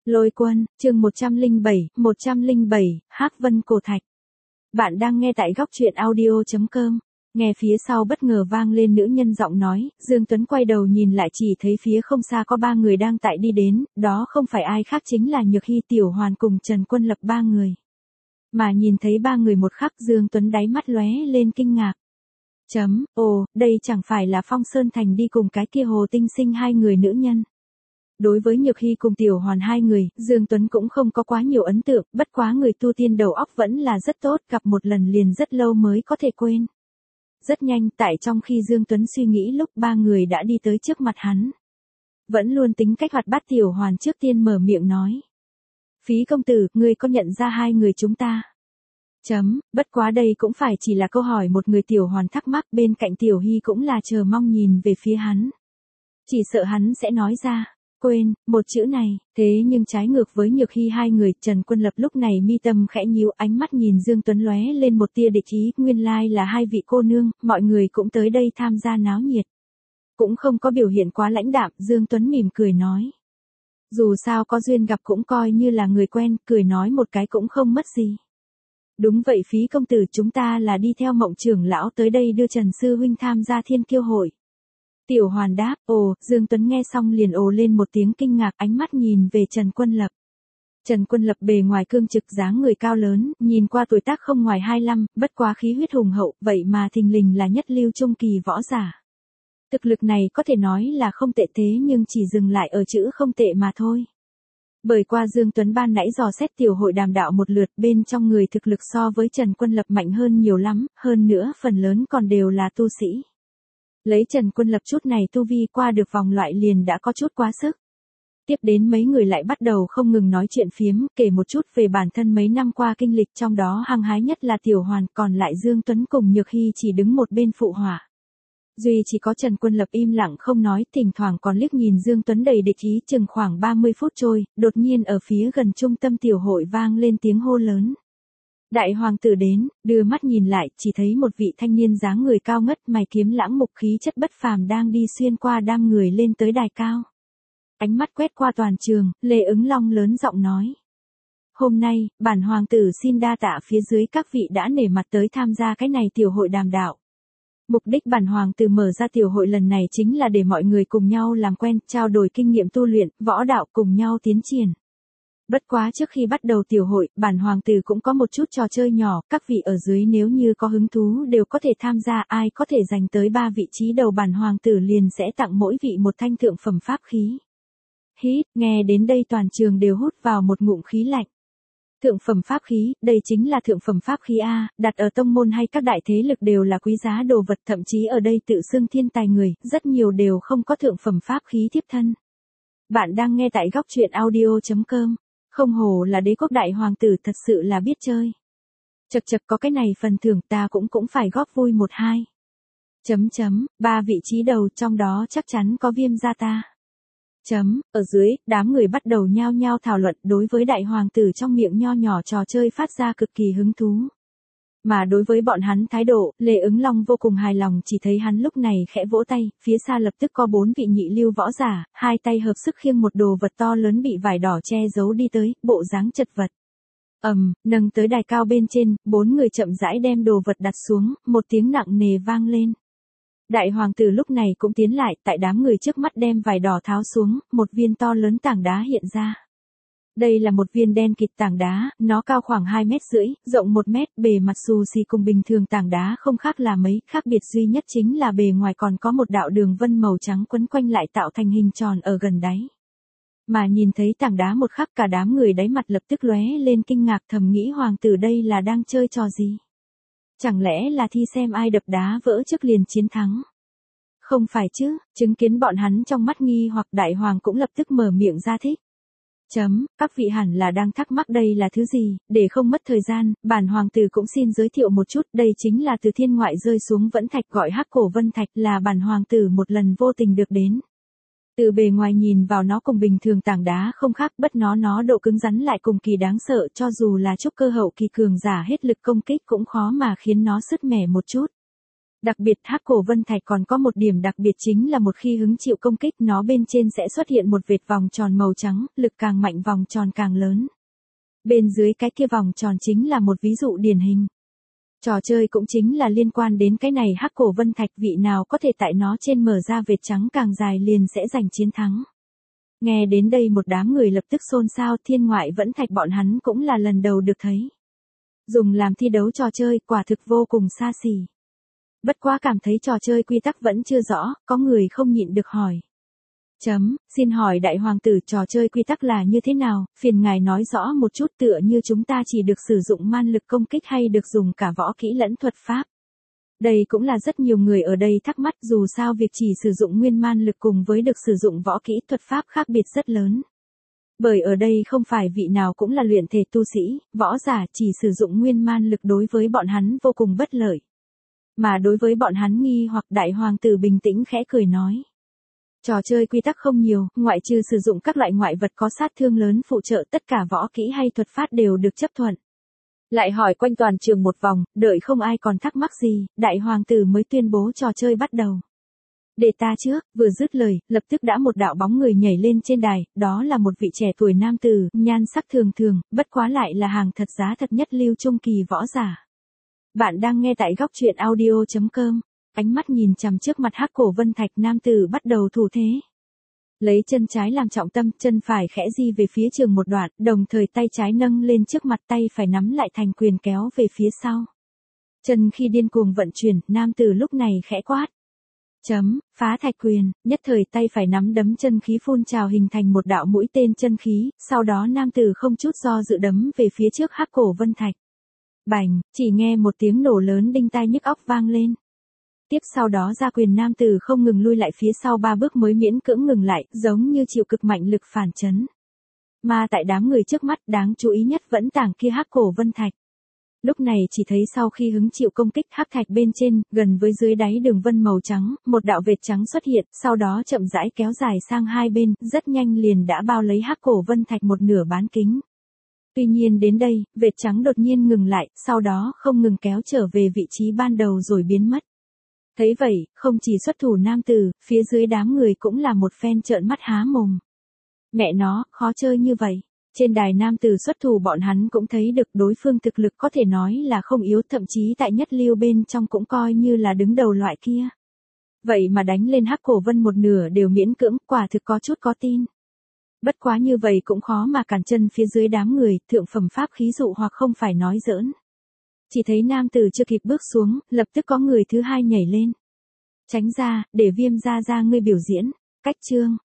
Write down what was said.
Lôi Quân, chương 107, Hắc Vân Cổ Thạch. Bạn đang nghe tại góc truyện audio.com. Nghe phía sau bất ngờ vang lên nữ nhân giọng nói, Dương Tuấn quay đầu nhìn lại chỉ thấy phía không xa có ba người đang tại đi đến, đó không phải ai khác chính là Nhược Hy, Tiểu Hoàn cùng Trần Quân Lập ba người. Mà nhìn thấy ba người một khắc Dương Tuấn đáy mắt lóe lên kinh ngạc. Ồ, đây chẳng phải là Phong Sơn Thành đi cùng cái kia Hồ Tinh Sinh hai người nữ nhân. Đối với Nhược Hy cùng Tiểu Hoàn hai người, Dương Tuấn cũng không có quá nhiều ấn tượng, bất quá người tu tiên đầu óc vẫn là rất tốt, gặp một lần liền rất lâu mới có thể quên. Rất nhanh, tại trong khi Dương Tuấn suy nghĩ lúc ba người đã đi tới trước mặt hắn. Vẫn luôn tính cách hoạt bát Tiểu Hoàn trước tiên mở miệng nói. Phí công tử, ngươi có nhận ra hai người chúng ta? Bất quá đây cũng phải chỉ là câu hỏi một người. Tiểu Hoàn thắc mắc, bên cạnh Tiểu Hy cũng là chờ mong nhìn về phía hắn. Chỉ sợ hắn sẽ nói ra. Quên, một chữ này, thế nhưng trái ngược với Nhược Hy hai người, Trần Quân Lập lúc này mi tâm khẽ nhíu, ánh mắt nhìn Dương Tuấn lóe lên một tia địch ý, nguyên lai là hai vị cô nương, mọi người cũng tới đây tham gia náo nhiệt. Cũng không có biểu hiện quá lãnh đạm, Dương Tuấn mỉm cười nói. Dù sao có duyên gặp cũng coi như là người quen, cười nói một cái cũng không mất gì. Đúng vậy Phí công tử, chúng ta là đi theo Mộng trưởng lão tới đây đưa Trần sư huynh tham gia Thiên Kiêu hội. Tiểu Hoàn đáp, ồ, Dương Tuấn nghe xong liền ồ lên một tiếng kinh ngạc, ánh mắt nhìn về Trần Quân Lập. Trần Quân Lập bề ngoài cương trực, dáng người cao lớn, nhìn qua tuổi tác không ngoài 25, bất quá khí huyết hùng hậu, vậy mà thình lình là nhất lưu trung kỳ võ giả. Thực lực này có thể nói là không tệ, thế nhưng chỉ dừng lại ở chữ không tệ mà thôi. Bởi qua Dương Tuấn ban nãy dò xét tiểu hội đàm đạo một lượt, bên trong người thực lực so với Trần Quân Lập mạnh hơn nhiều lắm, hơn nữa phần lớn còn đều là tu sĩ. Lấy Trần Quân Lập chút này tu vi qua được vòng loại liền đã có chút quá sức. Tiếp đến mấy người lại bắt đầu không ngừng nói chuyện phiếm, kể một chút về bản thân mấy năm qua kinh lịch, trong đó hăng hái nhất là Tiểu Hoàn, còn lại Dương Tuấn cùng Nhược Hy chỉ đứng một bên phụ họa. Duy chỉ có Trần Quân Lập im lặng không nói, thỉnh thoảng còn liếc nhìn Dương Tuấn đầy địch ý. Chừng khoảng 30 phút trôi, đột nhiên ở phía gần trung tâm tiểu hội vang lên tiếng hô lớn. Đại hoàng tử đến, đưa mắt nhìn lại, chỉ thấy một vị thanh niên dáng người cao ngất, mày kiếm lãng mục, khí chất bất phàm đang đi xuyên qua đám người lên tới đài cao. Ánh mắt quét qua toàn trường, Lê Ứng Long lớn giọng nói. Hôm nay, bản hoàng tử xin đa tạ phía dưới các vị đã nể mặt tới tham gia cái này tiểu hội đàm đạo. Mục đích bản hoàng tử mở ra tiểu hội lần này chính là để mọi người cùng nhau làm quen, trao đổi kinh nghiệm tu luyện, võ đạo, cùng nhau tiến triển. Bất quá trước khi bắt đầu tiểu hội, bản hoàng tử cũng có một chút trò chơi nhỏ, các vị ở dưới nếu như có hứng thú đều có thể tham gia, ai có thể giành tới 3 vị trí đầu bản hoàng tử liền sẽ tặng mỗi vị một thanh thượng phẩm pháp khí. Hít, nghe đến đây toàn trường đều hút vào một ngụm khí lạnh. Thượng phẩm pháp khí, đây chính là thượng phẩm pháp khí A, đặt ở tông môn hay các đại thế lực đều là quý giá đồ vật, thậm chí ở đây tự xưng thiên tài người, rất nhiều đều không có thượng phẩm pháp khí tiếp thân. Bạn đang nghe tại góc truyện audio.com. Không hổ là đế quốc đại hoàng tử, thật sự là biết chơi. Chật có cái này phần thưởng ta cũng phải góp vui một hai. 3 vị trí đầu, trong đó chắc chắn có Viêm gia ta. Ở dưới, đám người bắt đầu nhao nhao thảo luận, đối với đại hoàng tử trong miệng nho nhỏ trò chơi phát ra cực kỳ hứng thú. Mà đối với bọn hắn thái độ, Lê Ứng Long vô cùng hài lòng, chỉ thấy hắn lúc này khẽ vỗ tay, phía xa lập tức có 4 vị nhị lưu võ giả, hai tay hợp sức khiêng một đồ vật to lớn bị vải đỏ che giấu đi tới, bộ dáng chật vật. Nâng tới đài cao bên trên, 4 người chậm rãi đem đồ vật đặt xuống, một tiếng nặng nề vang lên. Đại hoàng tử lúc này cũng tiến lại, tại đám người trước mắt đem vải đỏ tháo xuống, một viên to lớn tảng đá hiện ra. Đây là một viên đen kịt tảng đá, nó cao khoảng 2,5 mét, rộng 1 mét, bề mặt xù xì cùng bình thường tảng đá không khác là mấy, khác biệt duy nhất chính là bề ngoài còn có một đạo đường vân màu trắng quấn quanh lại tạo thành hình tròn ở gần đáy. Mà nhìn thấy tảng đá một khắc cả đám người đáy mặt lập tức lóe lên kinh ngạc, thầm nghĩ hoàng tử đây là đang chơi trò gì? Chẳng lẽ là thi xem ai đập đá vỡ trước liền chiến thắng? Không phải chứ, chứng kiến bọn hắn trong mắt nghi hoặc đại hoàng cũng lập tức mở miệng ra thích. Các vị hẳn là đang thắc mắc đây là thứ gì, để không mất thời gian, bản hoàng tử cũng xin giới thiệu một chút, đây chính là từ thiên ngoại rơi xuống vẫn thạch, gọi Hắc Cổ Vân Thạch, là bản hoàng tử một lần vô tình được đến. Từ bề ngoài nhìn vào nó cùng bình thường tảng đá không khác, bất nó độ cứng rắn lại cùng kỳ đáng sợ, cho dù là trúc cơ hậu kỳ cường giả hết lực công kích cũng khó mà khiến nó sứt mẻ một chút. Đặc biệt hắc cổ vân thạch còn có một điểm đặc biệt chính là một khi hứng chịu công kích nó bên trên sẽ xuất hiện một vệt vòng tròn màu trắng, lực càng mạnh vòng tròn càng lớn. Bên dưới cái kia vòng tròn chính là một ví dụ điển hình. Trò chơi cũng chính là liên quan đến cái này hắc cổ vân thạch, vị nào có thể tại nó trên mở ra vệt trắng càng dài liền sẽ giành chiến thắng. Nghe đến đây một đám người lập tức xôn xao, thiên ngoại vẫn thạch bọn hắn cũng là lần đầu được thấy. Dùng làm thi đấu trò chơi quả thực vô cùng xa xỉ. Bất quá cảm thấy trò chơi quy tắc vẫn chưa rõ, có người không nhịn được hỏi. Xin hỏi đại hoàng tử, trò chơi quy tắc là như thế nào, phiền ngài nói rõ một chút, tựa như chúng ta chỉ được sử dụng man lực công kích hay được dùng cả võ kỹ lẫn thuật pháp. Đây cũng là rất nhiều người ở đây thắc mắc, dù sao việc chỉ sử dụng nguyên man lực cùng với được sử dụng võ kỹ thuật pháp khác biệt rất lớn. Bởi ở đây không phải vị nào cũng là luyện thể tu sĩ, võ giả, chỉ sử dụng nguyên man lực đối với bọn hắn vô cùng bất lợi. Mà đối với bọn hắn nghi hoặc, đại hoàng tử bình tĩnh khẽ cười nói. Trò chơi quy tắc không nhiều, ngoại trừ sử dụng các loại ngoại vật có sát thương lớn phụ trợ, tất cả võ kỹ hay thuật pháp đều được chấp thuận. Lại hỏi quanh toàn trường một vòng, đợi không ai còn thắc mắc gì, đại hoàng tử mới tuyên bố trò chơi bắt đầu. Để ta trước, vừa dứt lời, lập tức đã một đạo bóng người nhảy lên trên đài, đó là một vị trẻ tuổi nam tử, nhan sắc thường thường, bất quá lại là hàng thật giá thật nhất lưu trung kỳ võ giả. Bạn đang nghe tại góc truyện audio.com. Ánh mắt nhìn chằm trước mặt hắc cổ vân thạch, nam tử bắt đầu thủ thế. Lấy chân trái làm trọng tâm, chân phải khẽ di về phía trường một đoạn, đồng thời tay trái nâng lên trước mặt, tay phải nắm lại thành quyền kéo về phía sau. Chân khi điên cuồng vận chuyển, nam tử lúc này khẽ quát. Phá thạch quyền, nhất thời tay phải nắm đấm chân khí phun trào hình thành một đạo mũi tên chân khí, sau đó nam tử không chút do dự đấm về phía trước hắc cổ vân thạch. Bành, chỉ nghe một tiếng nổ lớn đinh tai nhức óc vang lên. Tiếp sau đó ra quyền, nam tử không ngừng lui lại phía sau 3 bước mới miễn cưỡng ngừng lại, giống như chịu cực mạnh lực phản chấn. Mà tại đám người trước mắt, đáng chú ý nhất vẫn tảng kia hắc cổ vân thạch. Lúc này chỉ thấy sau khi hứng chịu công kích, hắc thạch bên trên, gần với dưới đáy đường vân màu trắng, một đạo vệt trắng xuất hiện, sau đó chậm rãi kéo dài sang hai bên, rất nhanh liền đã bao lấy hắc cổ vân thạch một nửa bán kính. Tuy nhiên đến đây, vệt trắng đột nhiên ngừng lại, sau đó không ngừng kéo trở về vị trí ban đầu rồi biến mất. Thấy vậy, không chỉ xuất thủ nam tử, phía dưới đám người cũng là một phen trợn mắt há mồm. Mẹ nó, khó chơi như vậy. Trên đài nam tử xuất thủ bọn hắn cũng thấy được đối phương thực lực có thể nói là không yếu, thậm chí tại nhất lưu bên trong cũng coi như là đứng đầu loại kia. Vậy mà đánh lên hắc cổ vân một nửa đều miễn cưỡng, quả thực có chút có tin. Bất quá như vậy cũng khó mà cản chân phía dưới đám người, thượng phẩm pháp khí dụ hoặc không phải nói giỡn. Chỉ thấy nam tử chưa kịp bước xuống, lập tức có người thứ hai nhảy lên. Tránh ra, để Viêm ra ngươi biểu diễn. Cách chương.